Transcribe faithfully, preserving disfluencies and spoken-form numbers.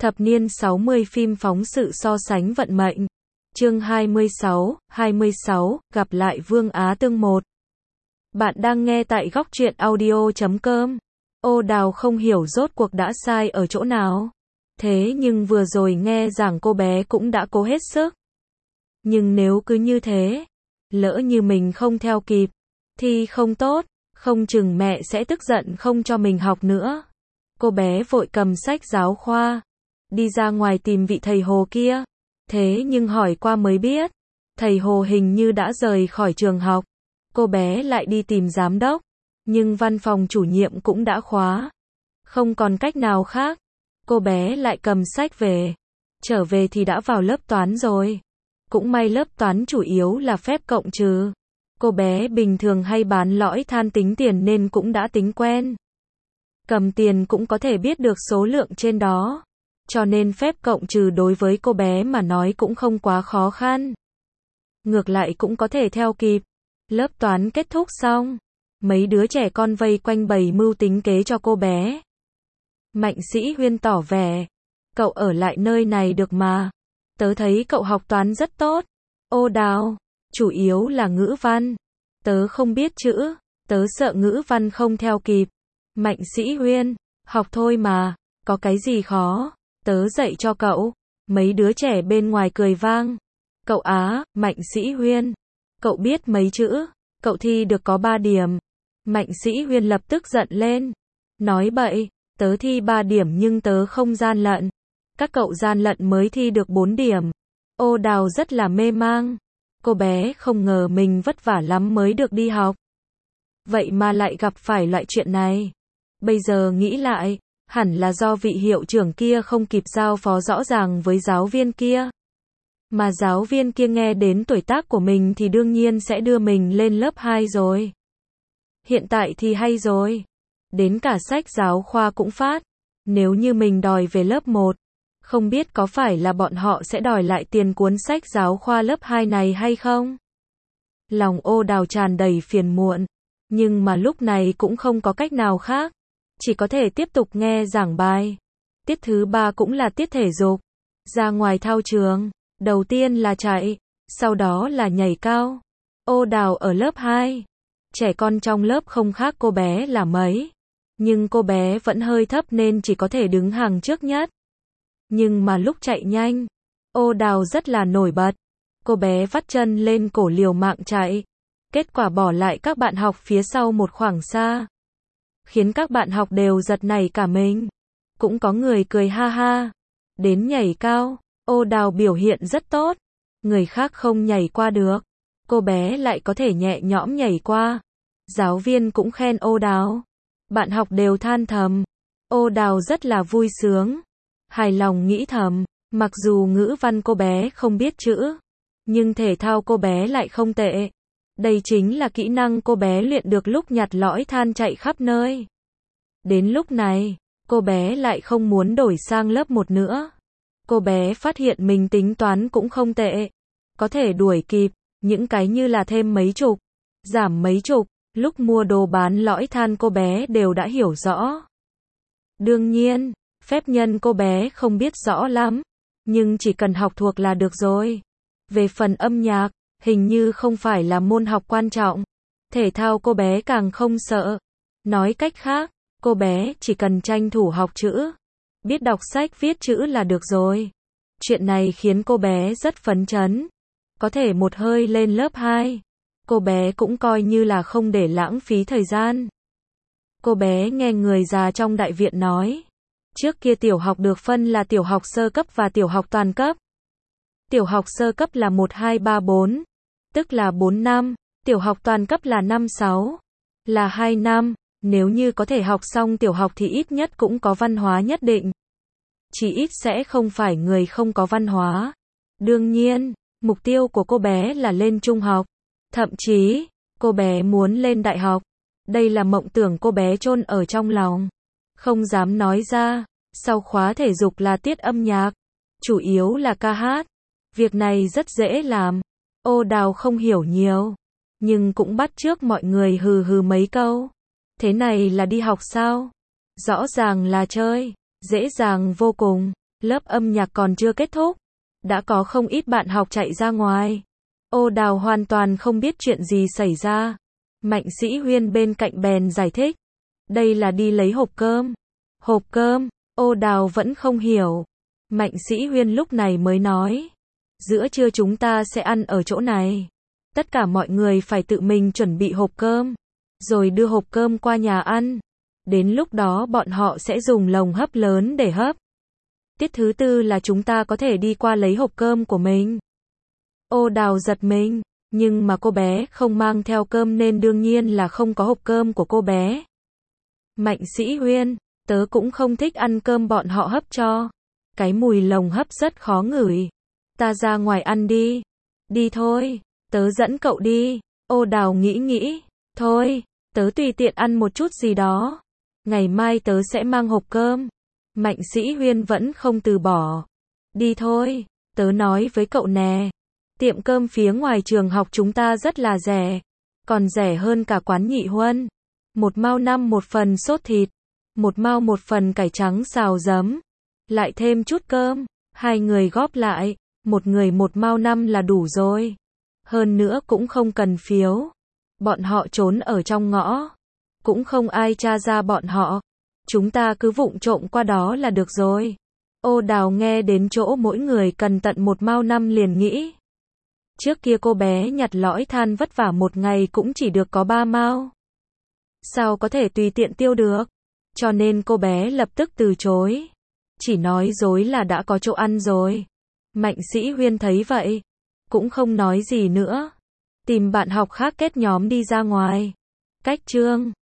Thập niên sáu mươi phim phóng sự so sánh vận mệnh. Chương hai mươi sáu, hai mươi sáu, gặp lại Vương Á Tương một. Bạn đang nghe tại góc truyện audio chấm com. Ô Đào không hiểu rốt cuộc đã sai ở chỗ nào. Thế nhưng vừa rồi nghe giảng cô bé cũng đã cố hết sức. Nhưng nếu cứ như thế, lỡ như mình không theo kịp, thì không tốt, không chừng mẹ sẽ tức giận không cho mình học nữa. Cô bé vội cầm sách giáo khoa, đi ra ngoài tìm vị thầy Hồ kia. Thế nhưng hỏi qua mới biết, thầy Hồ hình như đã rời khỏi trường học. Cô bé lại đi tìm giám đốc, nhưng văn phòng chủ nhiệm cũng đã khóa. Không còn cách nào khác, cô bé lại cầm sách về. Trở về thì đã vào lớp toán rồi. Cũng may lớp toán chủ yếu là phép cộng trừ. Cô bé bình thường hay bán lõi than tính tiền nên cũng đã tính quen. Cầm tiền cũng có thể biết được số lượng trên đó. Cho nên phép cộng trừ đối với cô bé mà nói cũng không quá khó khăn. Ngược lại cũng có thể theo kịp. Lớp toán kết thúc xong, mấy đứa trẻ con vây quanh bày mưu tính kế cho cô bé. Mạnh Sĩ Huyên tỏ vẻ, cậu ở lại nơi này được mà. Tớ thấy cậu học toán rất tốt. Ô Đào, chủ yếu là ngữ văn. Tớ không biết chữ, tớ sợ ngữ văn không theo kịp. Mạnh Sĩ Huyên, học thôi mà, có cái gì khó, tớ dạy cho cậu. Mấy đứa trẻ bên ngoài cười vang. Cậu Á, Mạnh Sĩ Huyên, cậu biết mấy chữ, cậu thi được có ba điểm. Mạnh Sĩ Huyên lập tức giận lên. Nói bậy, tớ thi ba điểm nhưng tớ không gian lận. Các cậu gian lận mới thi được bốn điểm. Ô Đào rất là mê mang. Cô bé không ngờ mình vất vả lắm mới được đi học. Vậy mà lại gặp phải loại chuyện này. Bây giờ nghĩ lại, hẳn là do vị hiệu trưởng kia không kịp giao phó rõ ràng với giáo viên kia. Mà giáo viên kia nghe đến tuổi tác của mình thì đương nhiên sẽ đưa mình lên lớp hai rồi. Hiện tại thì hay rồi. Đến cả sách giáo khoa cũng phát. Nếu như mình đòi về lớp một, không biết có phải là bọn họ sẽ đòi lại tiền cuốn sách giáo khoa lớp hai này hay không? Lòng Ô Đào tràn đầy phiền muộn. Nhưng mà lúc này cũng không có cách nào khác. Chỉ có thể tiếp tục nghe giảng bài. Tiết thứ ba cũng là tiết thể dục. Ra ngoài thao trường. Đầu tiên là chạy. Sau đó là nhảy cao. Ô Đào ở lớp hai. Trẻ con trong lớp không khác cô bé là mấy. Nhưng cô bé vẫn hơi thấp nên chỉ có thể đứng hàng trước nhất. Nhưng mà lúc chạy nhanh, Ô Đào rất là nổi bật. Cô bé vắt chân lên cổ liều mạng chạy. Kết quả bỏ lại các bạn học phía sau một khoảng xa. Khiến các bạn học đều giật nảy cả mình. Cũng có người cười ha ha. Đến nhảy cao, Ô Đào biểu hiện rất tốt. Người khác không nhảy qua được. Cô bé lại có thể nhẹ nhõm nhảy qua. Giáo viên cũng khen Ô Đào. Bạn học đều than thầm. Ô Đào rất là vui sướng. Hài lòng nghĩ thầm, mặc dù ngữ văn cô bé không biết chữ, nhưng thể thao cô bé lại không tệ. Đây chính là kỹ năng cô bé luyện được lúc nhặt lõi than chạy khắp nơi. Đến lúc này, cô bé lại không muốn đổi sang lớp một nữa. Cô bé phát hiện mình tính toán cũng không tệ. Có thể đuổi kịp, những cái như là thêm mấy chục, giảm mấy chục, lúc mua đồ bán lõi than cô bé đều đã hiểu rõ. Đương nhiên, phép nhân cô bé không biết rõ lắm, nhưng chỉ cần học thuộc là được rồi. Về phần âm nhạc, hình như không phải là môn học quan trọng. Thể thao cô bé càng không sợ. Nói cách khác, cô bé chỉ cần tranh thủ học chữ, biết đọc sách viết chữ là được rồi. Chuyện này khiến cô bé rất phấn chấn. Có thể một hơi lên lớp hai. Cô bé cũng coi như là không để lãng phí thời gian. Cô bé nghe người già trong đại viện nói. Trước kia tiểu học được phân là tiểu học sơ cấp và tiểu học toàn cấp. Tiểu học sơ cấp là một, hai, ba, bốn, tức là bốn năm. Tiểu học toàn cấp là năm, sáu, là hai năm. Nếu như có thể học xong tiểu học thì ít nhất cũng có văn hóa nhất định. Chỉ ít sẽ không phải người không có văn hóa. Đương nhiên, mục tiêu của cô bé là lên trung học. Thậm chí, cô bé muốn lên đại học. Đây là mộng tưởng cô bé chôn ở trong lòng. Không dám nói ra. Sau khóa thể dục là tiết âm nhạc. Chủ yếu là ca hát. Việc này rất dễ làm. Ô Đào không hiểu nhiều. Nhưng cũng bắt chước mọi người hừ hừ mấy câu. Thế này là đi học sao? Rõ ràng là chơi. Dễ dàng vô cùng. Lớp âm nhạc còn chưa kết thúc, đã có không ít bạn học chạy ra ngoài. Ô Đào hoàn toàn không biết chuyện gì xảy ra. Mạnh Sĩ Huyên bên cạnh bèn giải thích. Đây là đi lấy hộp cơm. Hộp cơm, Ô Đào vẫn không hiểu. Mạnh Sĩ Huyên lúc này mới nói. Giữa trưa chúng ta sẽ ăn ở chỗ này. Tất cả mọi người phải tự mình chuẩn bị hộp cơm, rồi đưa hộp cơm qua nhà ăn. Đến lúc đó bọn họ sẽ dùng lồng hấp lớn để hấp. Tiết thứ tư là chúng ta có thể đi qua lấy hộp cơm của mình. Ô Đào giật mình, nhưng mà cô bé không mang theo cơm nên đương nhiên là không có hộp cơm của cô bé. Mạnh Sĩ Huyên, tớ cũng không thích ăn cơm bọn họ hấp cho. Cái mùi lồng hấp rất khó ngửi. Ta ra ngoài ăn đi. Đi thôi, tớ dẫn cậu đi. Ô Đào nghĩ nghĩ, thôi, tớ tùy tiện ăn một chút gì đó. Ngày mai tớ sẽ mang hộp cơm. Mạnh Sĩ Huyên vẫn không từ bỏ. Đi thôi, tớ nói với cậu nè. Tiệm cơm phía ngoài trường học chúng ta rất là rẻ. Còn rẻ hơn cả quán Nhị Huân. Một mao năm một phần sốt thịt. Một mao một phần cải trắng xào giấm. Lại thêm chút cơm. Hai người góp lại. Một người một mao năm là đủ rồi. Hơn nữa cũng không cần phiếu. Bọn họ trốn ở trong ngõ. Cũng không ai tra ra bọn họ. Chúng ta cứ vụng trộm qua đó là được rồi. Ô Đào nghe đến chỗ mỗi người cần tận một mao năm liền nghĩ. Trước kia cô bé nhặt lõi than vất vả một ngày cũng chỉ được có ba mao. Sao có thể tùy tiện tiêu được? Cho nên cô bé lập tức từ chối. Chỉ nói dối là đã có chỗ ăn rồi. Mạnh Sĩ Huyên thấy vậy. Cũng không nói gì nữa. Tìm bạn học khác kết nhóm đi ra ngoài. Cách chương